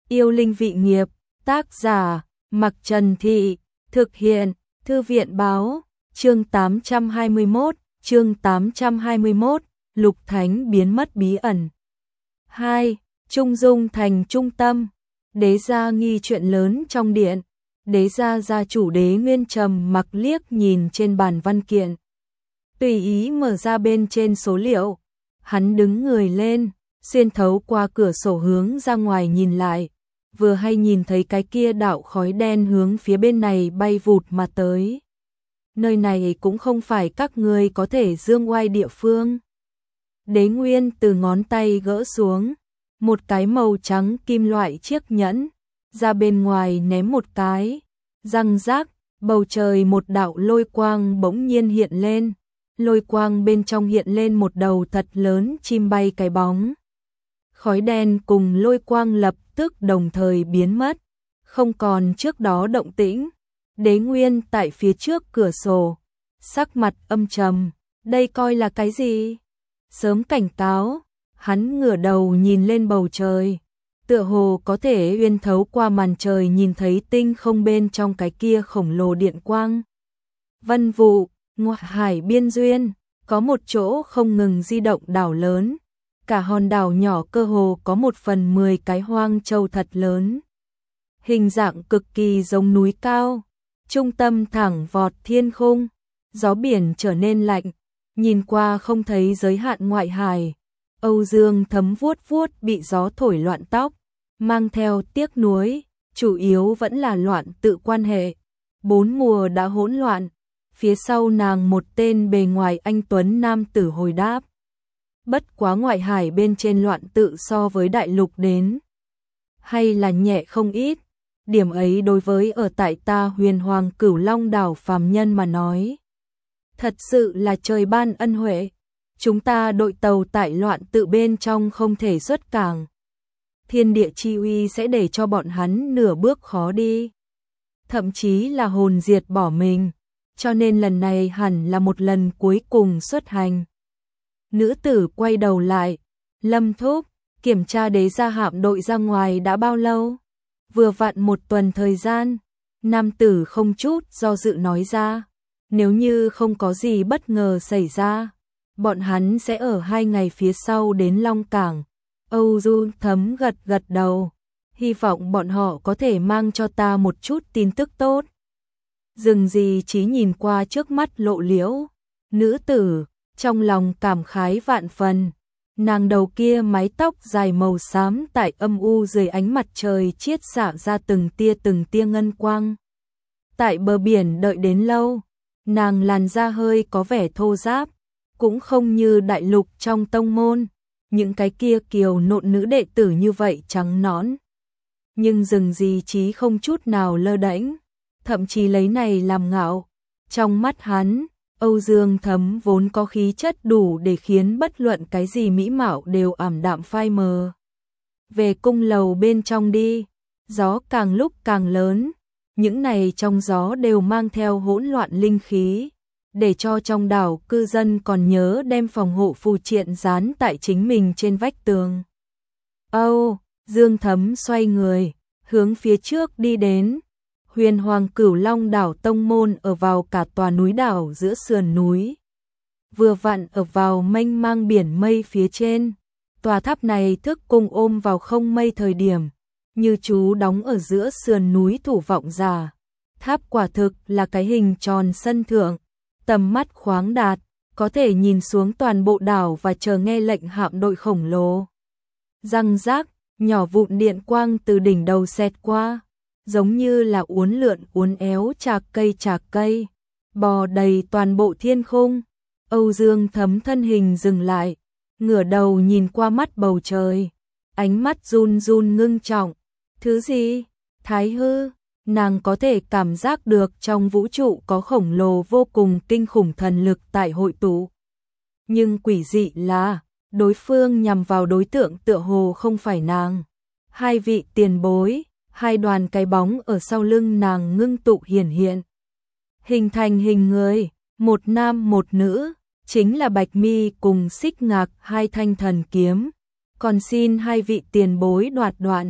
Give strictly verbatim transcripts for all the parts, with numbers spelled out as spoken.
Yêu linh vị nghiệp, tác giả, Mặc Trần Thị, thực hiện, Thư viện báo, chương tám trăm hai mươi mốt, chương tám trăm hai mươi mốt, Lục Thánh biến mất bí ẩn. hai. Trung Dung thành trung tâm, đế gia nghi chuyện lớn trong điện, đế gia gia chủ Đế Nguyên trầm mặc liếc nhìn trên bàn văn kiện. Tùy ý mở ra bên trên số liệu, hắn đứng người lên, xuyên thấu qua cửa sổ hướng ra ngoài nhìn lại, vừa hay nhìn thấy cái kia đạo khói đen hướng phía bên này bay vụt mà tới. Nơi này cũng không phải các ngươi có thể dương oai địa phương. Đế Nguyên từ ngón tay gỡ xuống, một cái màu trắng kim loại chiếc nhẫn, ra bên ngoài ném một cái, răng rác, bầu trời một đạo lôi quang bỗng nhiên hiện lên, lôi quang bên trong hiện lên một đầu thật lớn chim bay cái bóng. Khói đen cùng lôi quang lập tức đồng thời biến mất, không còn trước đó động tĩnh. Đế Nguyên tại phía trước cửa sổ, sắc mặt âm trầm, đây coi là cái gì? Sớm cảnh cáo, hắn ngửa đầu nhìn lên bầu trời, tựa hồ có thể uyên thấu qua màn trời nhìn thấy tinh không bên trong cái kia khổng lồ điện quang. Vân vụ, ngoại hải biên duyên, có một chỗ không ngừng di động đảo lớn, cả hòn đảo nhỏ cơ hồ có một phần mười cái hoang châu thật lớn. Hình dạng cực kỳ giống núi cao, trung tâm thẳng vọt thiên khung, gió biển trở nên lạnh, nhìn qua không thấy giới hạn ngoại hải. Âu Dương Thấm vuốt vuốt bị gió thổi loạn tóc, mang theo tiếc nuối, chủ yếu vẫn là loạn tự quan hệ. Bốn mùa đã hỗn loạn, phía sau nàng một tên bề ngoài anh tuấn nam tử hồi đáp. Bất quá ngoại hải bên trên loạn tự so với đại lục đến, hay là nhẹ không ít, điểm ấy đối với ở tại ta Huyền Hoàng Cửu Long đảo phàm nhân mà nói, thật sự là trời ban ân huệ. Chúng ta đội tàu tại loạn tự bên trong không thể xuất cảng, thiên địa chi uy sẽ để cho bọn hắn nửa bước khó đi, thậm chí là hồn diệt bỏ mình, cho nên lần này hẳn là một lần cuối cùng xuất hành. Nữ tử quay đầu lại, Lâm thúc, kiểm tra đế gia hạm đội ra ngoài đã bao lâu? Vừa vặn một tuần thời gian. Nam tử không chút do dự nói ra, nếu như không có gì bất ngờ xảy ra, bọn hắn sẽ ở hai ngày phía sau đến Long Cảng. Âu Dương Thấm gật gật đầu, hy vọng bọn họ có thể mang cho ta một chút tin tức tốt. Dừng gì trí nhìn qua trước mắt lộ liễu, nữ tử, trong lòng cảm khái vạn phần. Nàng đầu kia mái tóc dài màu xám tại âm u dưới ánh mặt trời chiết xạ ra từng tia từng tia ngân quang. Tại bờ biển đợi đến lâu, nàng làn da hơi có vẻ thô ráp, cũng không như đại lục trong tông môn, những cái kia kiều nộn nữ đệ tử như vậy trắng nõn. Nhưng Dừng gì trí không chút nào lơ đễnh, thậm chí lấy này làm ngạo. Trong mắt hắn, Âu Dương Thấm vốn có khí chất đủ để khiến bất luận cái gì mỹ mạo đều ảm đạm phai mờ. Về cung lầu bên trong đi, gió càng lúc càng lớn, những này trong gió đều mang theo hỗn loạn linh khí, để cho trong đảo cư dân còn nhớ đem phòng hộ phù triện dán tại chính mình trên vách tường. Âu, Dương Thấm xoay người, hướng phía trước đi đến. Huyền Hoàng Cửu Long đảo tông môn ở vào cả tòa núi đảo giữa sườn núi, vừa vặn ở vào mênh mang biển mây phía trên. Tòa tháp này thức cung ôm vào không mây thời điểm, như chú đóng ở giữa sườn núi thủ vọng giả. Tháp quả thực là cái hình tròn sân thượng, tầm mắt khoáng đạt, có thể nhìn xuống toàn bộ đảo và chờ nghe lệnh hạm đội khổng lồ. Răng rác, nhỏ vụn điện quang từ đỉnh đầu xẹt qua, giống như là uốn lượn uốn éo chạc cây chạc cây, bò đầy toàn bộ thiên khung. Âu Dương Thấm thân hình dừng lại, ngửa đầu nhìn qua mắt bầu trời, ánh mắt run run ngưng trọng. Thứ gì? Thái hư? Nàng có thể cảm giác được trong vũ trụ có khổng lồ vô cùng kinh khủng thần lực tại hội tụ. Nhưng quỷ dị là, đối phương nhằm vào đối tượng tựa hồ không phải nàng. Hai vị tiền bối, hai đoàn cái bóng ở sau lưng nàng ngưng tụ hiển hiện, hình thành hình người, một nam một nữ, chính là Bạch Mi cùng Xích Ngạc hai thanh thần kiếm. Còn xin hai vị tiền bối đoạt đoạn.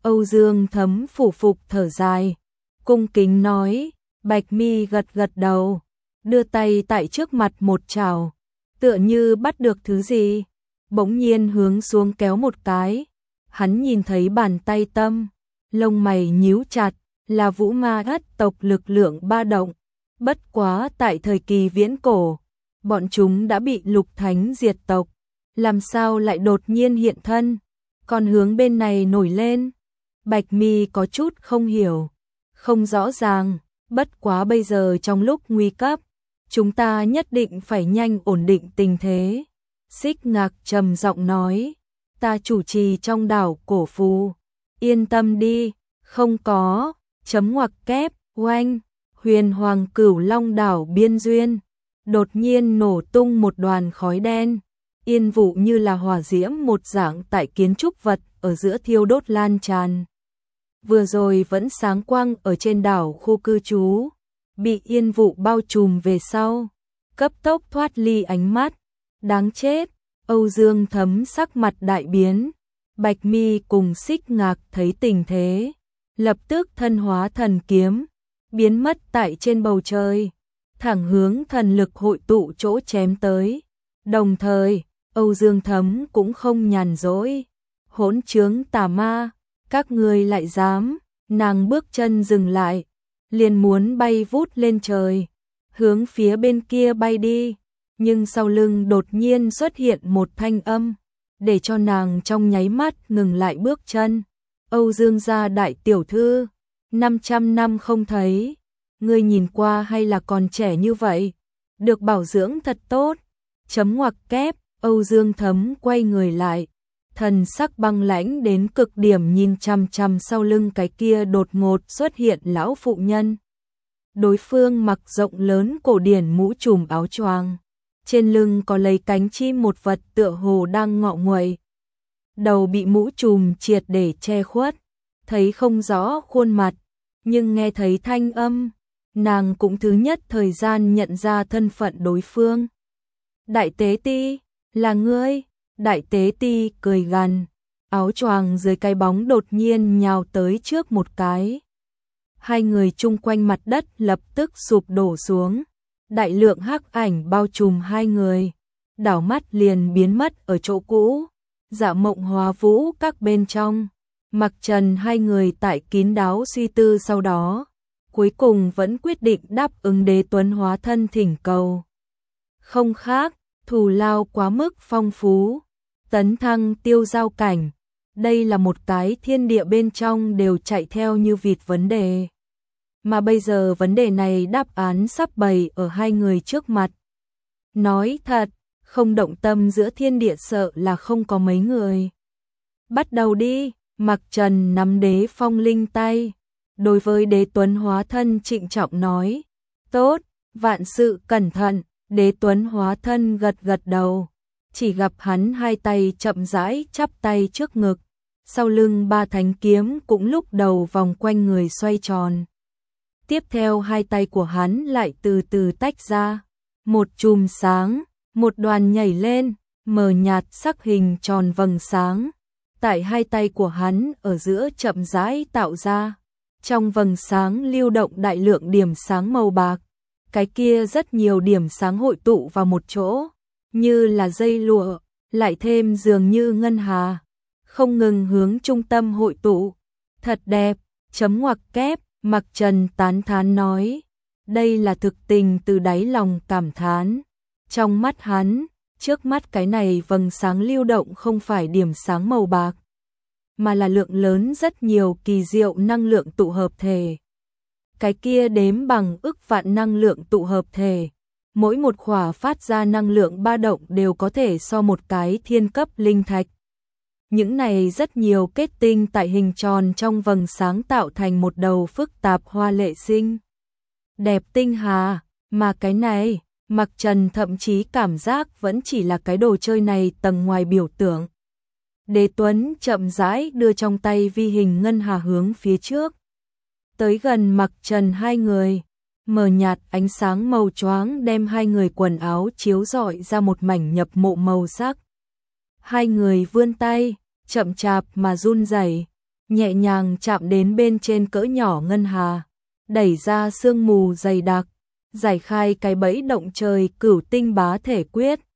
Âu Dương Thấm phủ phục thở dài, cung kính nói. Bạch Mi gật gật đầu, đưa tay tại trước mặt một chảo, tựa như bắt được thứ gì, bỗng nhiên hướng xuống kéo một cái. Hắn nhìn thấy bàn tay tâm, lông mày nhíu chặt, là vũ ma ất tộc lực lượng ba động. Bất quá tại thời kỳ viễn cổ, bọn chúng đã bị Lục Thánh diệt tộc, làm sao lại đột nhiên hiện thân, còn hướng bên này nổi lên. Bạch Mi có chút không hiểu, không rõ ràng, bất quá bây giờ trong lúc nguy cấp, chúng ta nhất định phải nhanh ổn định tình thế. Xích Ngạc trầm giọng nói, ta chủ trì trong đảo cổ phù, yên tâm đi, không có, chấm ngoặc kép, oanh, huyền hoàng cửu long đảo biên duyên, đột nhiên nổ tung một đoàn khói đen, yên vụ như là hỏa diễm một dạng tại kiến trúc vật ở giữa thiêu đốt lan tràn. Vừa rồi vẫn sáng quang ở trên đảo khu cư trú, bị yên vụ bao trùm về sau, cấp tốc thoát ly ánh mắt. Đáng chết, Âu Dương Thấm sắc mặt đại biến. Bạch Mi cùng Xích Ngạc thấy tình thế, lập tức thân hóa thần kiếm, biến mất tại trên bầu trời, thẳng hướng thần lực hội tụ chỗ chém tới. Đồng thời, Âu Dương Thấm cũng không nhàn rỗi. Hỗn trướng tà ma, các ngươi lại dám? Nàng bước chân dừng lại, liền muốn bay vút lên trời, hướng phía bên kia bay đi, nhưng sau lưng đột nhiên xuất hiện một thanh âm, để cho nàng trong nháy mắt ngừng lại bước chân. Âu Dương gia đại tiểu thư, năm trăm năm không thấy, ngươi nhìn qua hay là còn trẻ như vậy, được bảo dưỡng thật tốt. Chấm ngoặc kép, Âu Dương Thấm quay người lại, thần sắc băng lãnh đến cực điểm nhìn chằm chằm sau lưng cái kia đột ngột xuất hiện lão phụ nhân. Đối phương mặc rộng lớn cổ điển mũ trùm áo choàng, trên lưng có lấy cánh chim một vật tựa hồ đang ngọ nguậy. Đầu bị mũ trùm triệt để che khuất, thấy không rõ khuôn mặt, nhưng nghe thấy thanh âm, nàng cũng thứ nhất thời gian nhận ra thân phận đối phương. Đại tế ti, là ngươi? Đại tế ti cười gằn, áo choàng dưới cái bóng đột nhiên nhào tới trước một cái. Hai người chung quanh mặt đất lập tức sụp đổ xuống, đại lượng hắc ảnh bao trùm hai người, đảo mắt liền biến mất ở chỗ cũ. Dạ Mộng Hóa Vũ các bên trong, Mặc Trần hai người tại kín đáo suy tư sau đó, cuối cùng vẫn quyết định đáp ứng Đế Tuấn hóa thân thỉnh cầu. Không khác, thù lao quá mức phong phú, tấn thăng tiêu giao cảnh, đây là một cái thiên địa bên trong đều chạy theo như vịt vấn đề. Mà bây giờ vấn đề này đáp án sắp bày ở hai người trước mặt. Nói thật, không động tâm giữa thiên địa sợ là không có mấy người. Bắt đầu đi, Mặc Trần nắm Đế Phong Linh tay, đối với Đế Tuấn hóa thân trịnh trọng nói, tốt, vạn sự cẩn thận. Đế Tuấn hóa thân gật gật đầu, chỉ gặp hắn hai tay chậm rãi chắp tay trước ngực, sau lưng ba thánh kiếm cũng lúc đầu vòng quanh người xoay tròn. Tiếp theo hai tay của hắn lại từ từ tách ra, một chùm sáng, một đoàn nhảy lên, mờ nhạt sắc hình tròn vầng sáng, tại hai tay của hắn ở giữa chậm rãi tạo ra. Trong vầng sáng lưu động đại lượng điểm sáng màu bạc, cái kia rất nhiều điểm sáng hội tụ vào một chỗ, như là dây lụa, lại thêm dường như ngân hà, không ngừng hướng trung tâm hội tụ. Thật đẹp, chấm ngoặc kép, Mặc Trần tán thán nói, đây là thực tình từ đáy lòng cảm thán. Trong mắt hắn, trước mắt cái này vầng sáng lưu động không phải điểm sáng màu bạc, mà là lượng lớn rất nhiều kỳ diệu năng lượng tụ hợp thể. Cái kia đếm bằng ức vạn năng lượng tụ hợp thể, mỗi một khỏa phát ra năng lượng ba động đều có thể so một cái thiên cấp linh thạch. Những này rất nhiều kết tinh tại hình tròn trong vầng sáng tạo thành một đầu phức tạp hoa lệ xinh đẹp tinh hà, mà cái này, Mặc Trần thậm chí cảm giác vẫn chỉ là cái đồ chơi này tầng ngoài biểu tượng. Đế Tuấn chậm rãi đưa trong tay vi hình ngân hà hướng phía trước, tới gần Mặc Trần hai người, mờ nhạt ánh sáng màu choáng đem hai người quần áo chiếu rọi ra một mảnh nhập mộ màu sắc. Hai người vươn tay, chậm chạp mà run rẩy, nhẹ nhàng chạm đến bên trên cỡ nhỏ ngân hà, đẩy ra sương mù dày đặc, giải khai cái bẫy động trời cửu tinh bá thể quyết,